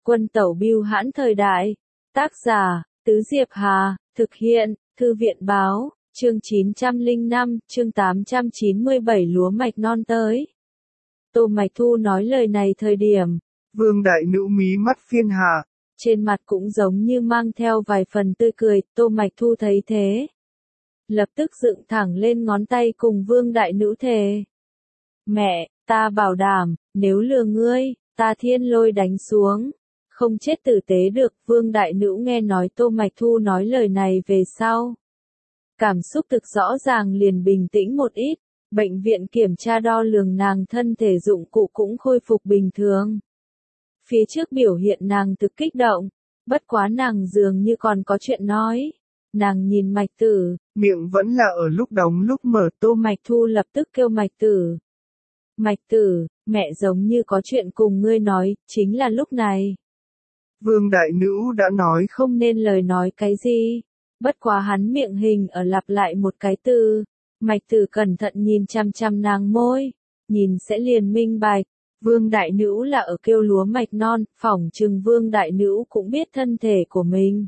Quân tẩu bưu hãn thời đại. Tác giả, Tứ Diệp Hà, thực hiện, Thư viện báo, chương 905, chương 897 lúa mạch non tới. Tô Mạch Thu nói lời này thời điểm, Vương đại nữ mí mắt phiên hạ. Trên mặt cũng giống như mang theo vài phần tươi cười, Tô Mạch Thu thấy thế. Lập tức dựng thẳng lên ngón tay cùng Vương đại nữ thề. Mẹ, ta bảo đảm, nếu lừa ngươi, ta thiên lôi đánh xuống. Không chết tử tế được, Vương đại nữ nghe nói Tô Mạch Thu nói lời này về sau. Cảm xúc thực rõ ràng liền bình tĩnh một ít, bệnh viện kiểm tra đo lường nàng thân thể dụng cụ cũng khôi phục bình thường. Phía trước biểu hiện nàng thực kích động, bất quá nàng dường như còn có chuyện nói. Nàng nhìn Mạch Tử, Miệng vẫn là ở lúc đóng lúc mở. Tô Mạch Thu lập tức kêu Mạch Tử. Mạch Tử, mẹ giống như có chuyện cùng ngươi nói, chính là lúc này. Vương đại nữ đã nói Không nên lời nói cái gì. Bất quá hắn miệng hình ở lặp lại một cái từ. Mạch Tử cẩn thận nhìn chăm chăm nàng môi. Nhìn sẽ liền minh bạch. Vương đại nữ là ở kêu lúa mạch non. Phỏng chừng Vương đại nữ cũng biết thân thể của mình.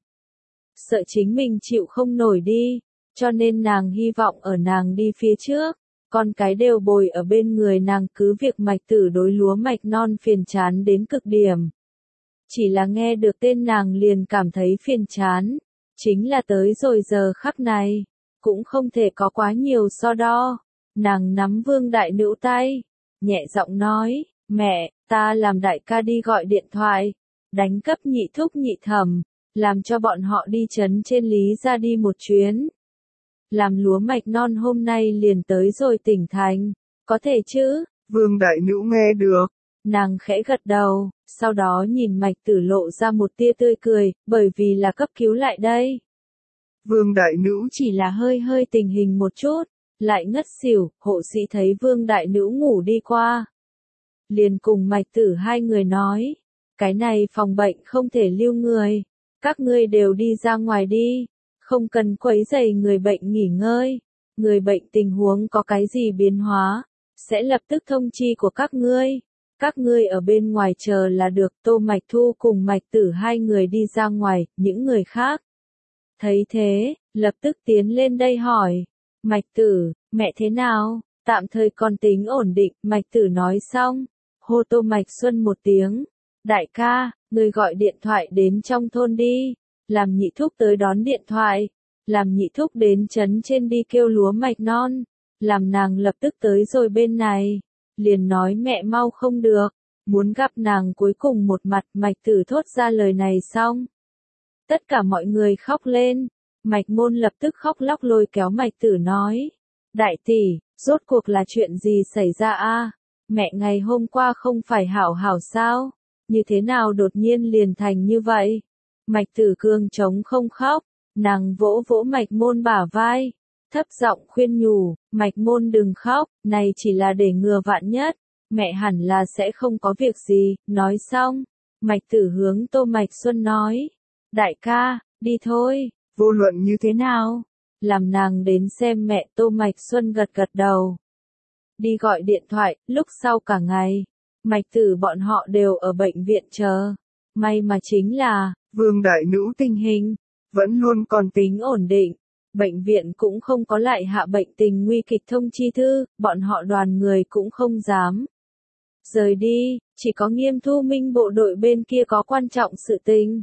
Sợ chính mình chịu không nổi đi. Cho nên nàng hy vọng ở nàng đi phía trước. Con cái đều bồi ở bên người nàng, cứ việc Mạch Tử đối lúa mạch non phiền chán đến cực điểm. Chỉ là nghe được tên nàng liền cảm thấy phiền chán. Chính là tới rồi giờ khắc này. Cũng không thể có quá nhiều so đo. Nàng nắm Vương đại nữ tay. Nhẹ giọng nói, mẹ, ta làm đại ca đi gọi điện thoại. Đánh cấp nhị thúc nhị thẩm. Làm cho bọn họ đi trấn trên Lý ra đi một chuyến. Làm lúa mạch non hôm nay liền tới rồi tỉnh thành. Có thể chứ? Vương đại nữ nghe được. Nàng khẽ gật đầu, sau đó nhìn Mạch Tử lộ ra một tia tươi cười, bởi vì là cấp cứu lại đây. Vương đại nữ chỉ là hơi tình hình một chút, lại ngất xỉu, hộ sĩ thấy Vương đại nữ ngủ đi qua. Liền cùng Mạch Tử hai người nói, cái này phòng bệnh không thể lưu người, các ngươi đều đi ra ngoài đi, không cần quấy rầy người bệnh nghỉ ngơi, người bệnh tình huống có cái gì biến hóa, sẽ lập tức thông chi của các ngươi ở bên ngoài chờ là được. Tô Mạch Thu cùng Mạch Tử hai người đi ra ngoài, những người khác thấy thế, lập tức tiến lên đây hỏi, Mạch Tử, mẹ thế nào, tạm thời còn tính ổn định. Mạch Tử nói xong, hô Tô Mạch Xuân một tiếng, đại ca, người gọi điện thoại đến trong thôn đi, làm nhị thúc tới đón điện thoại, làm nhị thúc đến trấn trên đi kêu lúa mạch non, làm nàng lập tức tới rồi bên này, liền nói mẹ mau không được, muốn gặp nàng cuối cùng một mặt. Mạch Tử thốt ra lời này xong. Tất cả mọi người khóc lên, Mạch Môn lập tức khóc lóc lôi kéo Mạch Tử nói, đại tỷ, rốt cuộc là chuyện gì xảy ra a? Mẹ ngày hôm qua không phải hảo hảo sao? Như thế nào đột nhiên liền thành như vậy? Mạch Tử cương trống không khóc, nàng vỗ vỗ Mạch Môn bả vai, thấp giọng khuyên nhủ, Mạch Môn đừng khóc, này chỉ là để ngừa vạn nhất, mẹ hẳn là sẽ không có việc gì. Nói xong, Mạch Tử hướng Tô Mạch Xuân nói, đại ca, đi thôi. Vô luận như thế nào? Làm nàng đến xem mẹ. Tô Mạch Xuân gật gật đầu. Đi gọi điện thoại, lúc sau cả ngày, Mạch Tử bọn họ đều ở bệnh viện chờ. May mà chính là, Vương đại nữ tình hình vẫn luôn còn tính ổn định. Bệnh viện cũng không có lại hạ bệnh tình nguy kịch thông chi thư, bọn họ đoàn người cũng không dám rời đi, chỉ có Nghiêm Thu Minh bộ đội bên kia có quan trọng sự tình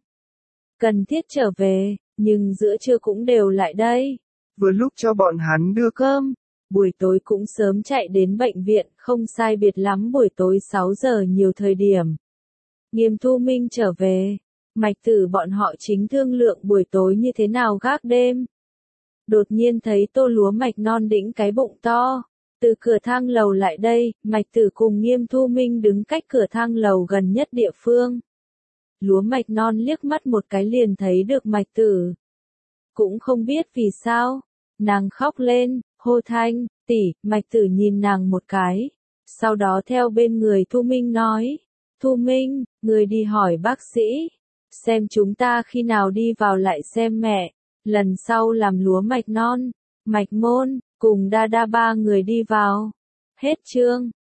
cần thiết trở về, nhưng giữa trưa cũng đều lại đây. Vừa lúc cho bọn hắn đưa cơm, buổi tối cũng sớm chạy đến bệnh viện, không sai biệt lắm buổi tối 6 giờ nhiều thời điểm. Nghiêm Thu Minh trở về, Mạch Tử bọn họ chính thương lượng buổi tối như thế nào gác đêm. Đột nhiên thấy Tô lúa mạch non đĩnh cái bụng to, từ cửa thang lầu lại đây. Mạch Tử cùng Nghiêm Thu Minh đứng cách cửa thang lầu gần nhất địa phương. Lúa mạch non liếc mắt một cái liền thấy được Mạch Tử. Cũng không biết vì sao, nàng khóc lên, hô thanh, tỷ. Mạch Tử nhìn nàng một cái, sau đó theo bên người Thu Minh nói, Thu Minh, người đi hỏi bác sĩ, xem chúng ta khi nào đi vào lại xem mẹ, lần sau làm lúa mạch non. Mạch Môn, cùng Đa Đa ba người đi vào. Hết chương.